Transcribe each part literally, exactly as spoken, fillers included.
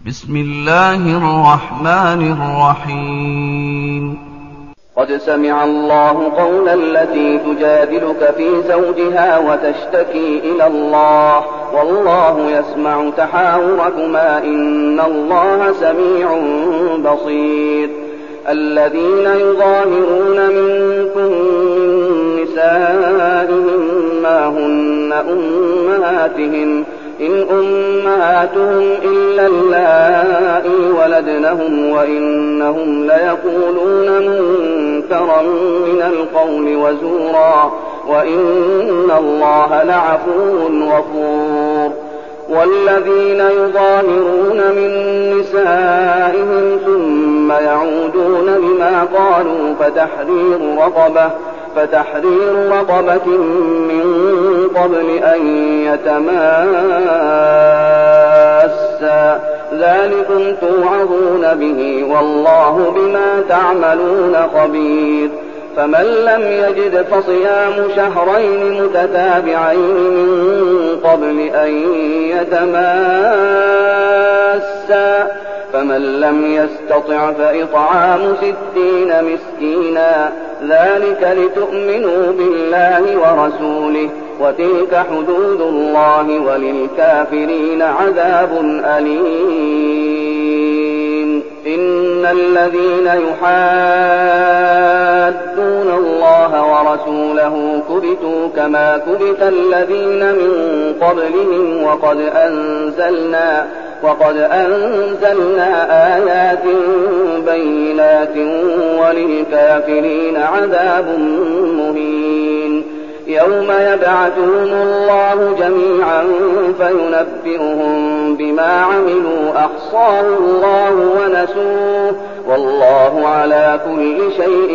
بسم الله الرحمن الرحيم. قد سمع الله قول التي تجادلك في زوجها وتشتكي إلى الله والله يسمع تحاوركما إن الله سميع بصير. الذين يظاهرون منكم من نسائهم ما هن أمهاتهم إن أمهاتهم إلا اللائي ولدنهم وإنهم ليقولون منكرا من القول وزورا وإن الله لعفو غفور. والذين يظاهرون من نسائهم ثم يعودون لما قالوا فتحرير رقبة فتحرير رقبة من قبل أن يتماسا ذلكم توعظون به والله بما تعملون خبير. فمن لم يجد فصيام شهرين متتابعين من قبل أن يتماسا فمن لم يستطع فإطعام ستين مسكينا ذلك لتؤمنوا بالله ورسوله وتلك حدود الله وللكافرين عذاب أليم. إن الذين يحادون الله ورسوله كبتوا كما كبت الذين من قبلهم وقد أنزلنا وقد أنزلنا آيات بينات وللكافرين عذاب مهين. يوم يبعثهم الله جميعا فينبئهم بما عملوا أحصاه الله ونسوه والله على كل شيء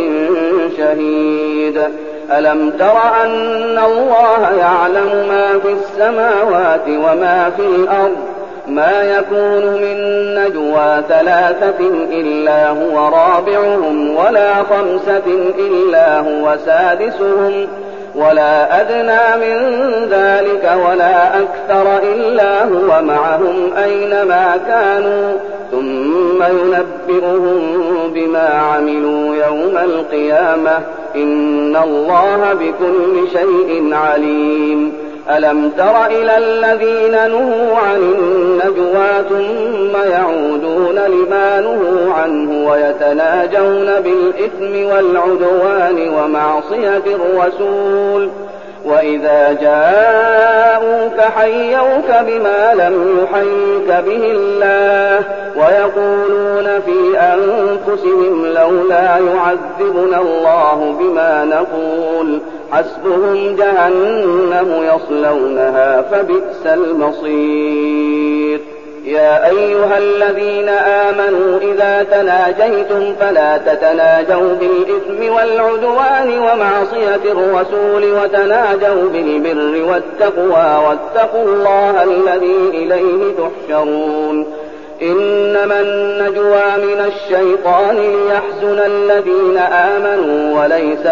شهيد. ألم تر أن الله يعلم ما في السماوات وما في الأرض ما يكون من نجوى ثلاثة إلا هو رابعهم ولا خمسة إلا هو سادسهم ولا أدنى من ذلك ولا أكثر إلا هو معهم أينما كانوا ثم ينبئهم بما عملوا يوم القيامة إن الله بكل شيء عليم. ألم تر إلى الذين نهوا عن النجوى ثم يعودون لما نهوا عنه ويتناجون بالإثم والعدوان ومعصية الرسول وإذا جاءوك حيوك بما لم يحيك به الله ويقولون في أنفسهم لولا يعذبنا الله بما نقول حسبهم جهنم يصلونها فبئس المصير. يا أيها الذين آمنوا إذا تناجيتم فلا تتناجوا بالإثم والعدوان ومعصية الرسول وتناجوا بالبر والتقوى واتقوا الله الذي إليه تحشرون. إنما النجوى من الشيطان ليحزن الذين آمنوا وليس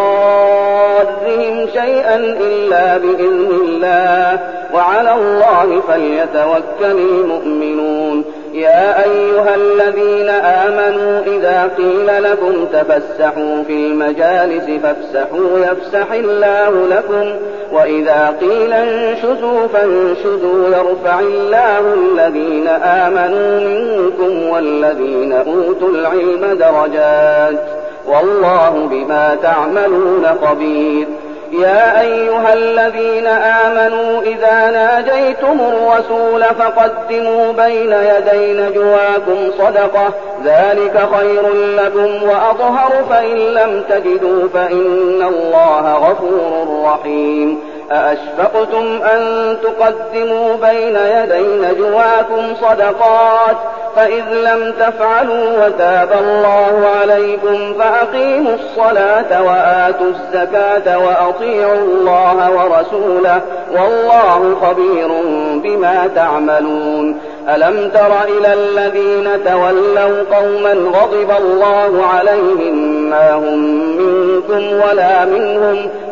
بضارهم شيئا إلا بإذن الله وعلى الله فليتوكل المؤمنون. يا أيها الذين آمنوا إذا قيل لكم تفسحوا في المجالس فافسحوا يفسح الله لكم وإذا قيل انشزوا فانشزوا يرفع الله الذين آمنوا منكم والذين أوتوا العلم درجات والله بما تعملون خبير. يا أيها الذين آمنوا إذا ناجيتم الرسول فقدموا بين يدي نجواكم صدقة ذلك خير لكم وأطهر فإن لم تجدوا فإن الله غفور رحيم. أأشفقتم أن تقدموا بين يدي نجواكم صدقات فإذ لم تفعلوا وتاب الله عليكم فأقيموا الصلاة وآتوا الزكاة وأطيعوا الله ورسوله والله خبير بما تعملون. ألم تر إلى الذين تولوا قوما غضب الله عليهم ما هم منكم ولا منهم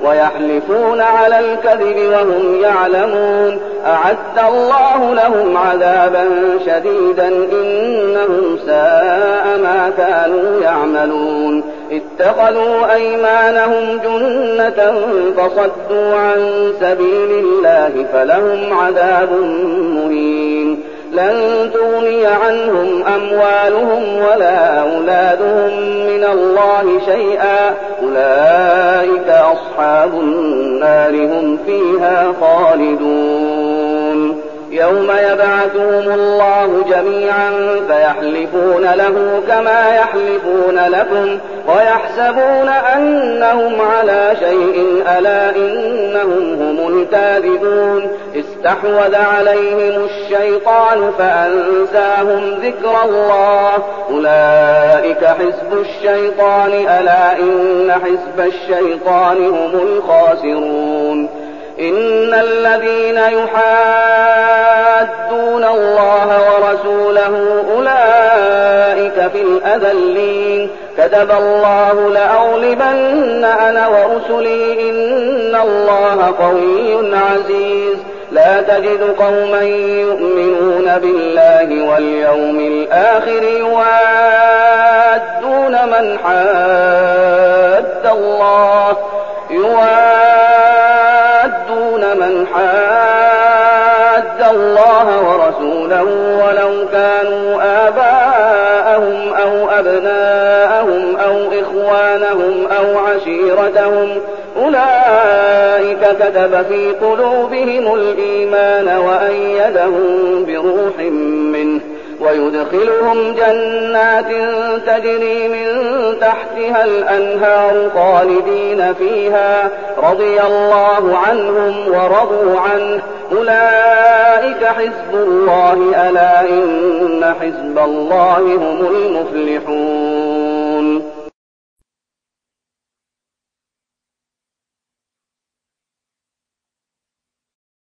ويحلفون على الكذب وهم يعلمون أعد الله لهم عذابا شديدا إنهم ساء ما كانوا يعملون اتخذوا أيمانهم جنة فصدوا عن سبيل الله فلهم عذاب مهين لن تغني عنهم أموالهم ولا أولادهم من الله شيئا أولئك أصحاب النار هم فيها خالدون يوم يبعثهم الله جميعا فيحلفون له كما يحلفون لكم ويحسبون أنهم على شيء ألا إنهم هم الكاذبون استحوذ عليهم الشيطان فأنساهم ذكر الله أولئك حزب الشيطان ألا إن حزب الشيطان هم الخاسرون إن الذين يحادون الله ورسوله أولئك في الأذلين كتب الله لأغلبن أنا ورسلي إن الله قوي عزيز لا تجد قوما يؤمنون بالله واليوم الآخر يوادون من حاد الله يوادون من حاد الله ورسوله ولو كانوا آباءهم أو أبناءهم أو إخوانهم أو عشيرتهم أولئك كتب في قلوبهم الإيمان وأيدهم بروح منه ويدخلهم جنات تجري من تحتها الأنهار خالدين فيها رضي الله عنهم ورضوا عنه أولئك حزب الله ألا إن حزب الله هم المفلحون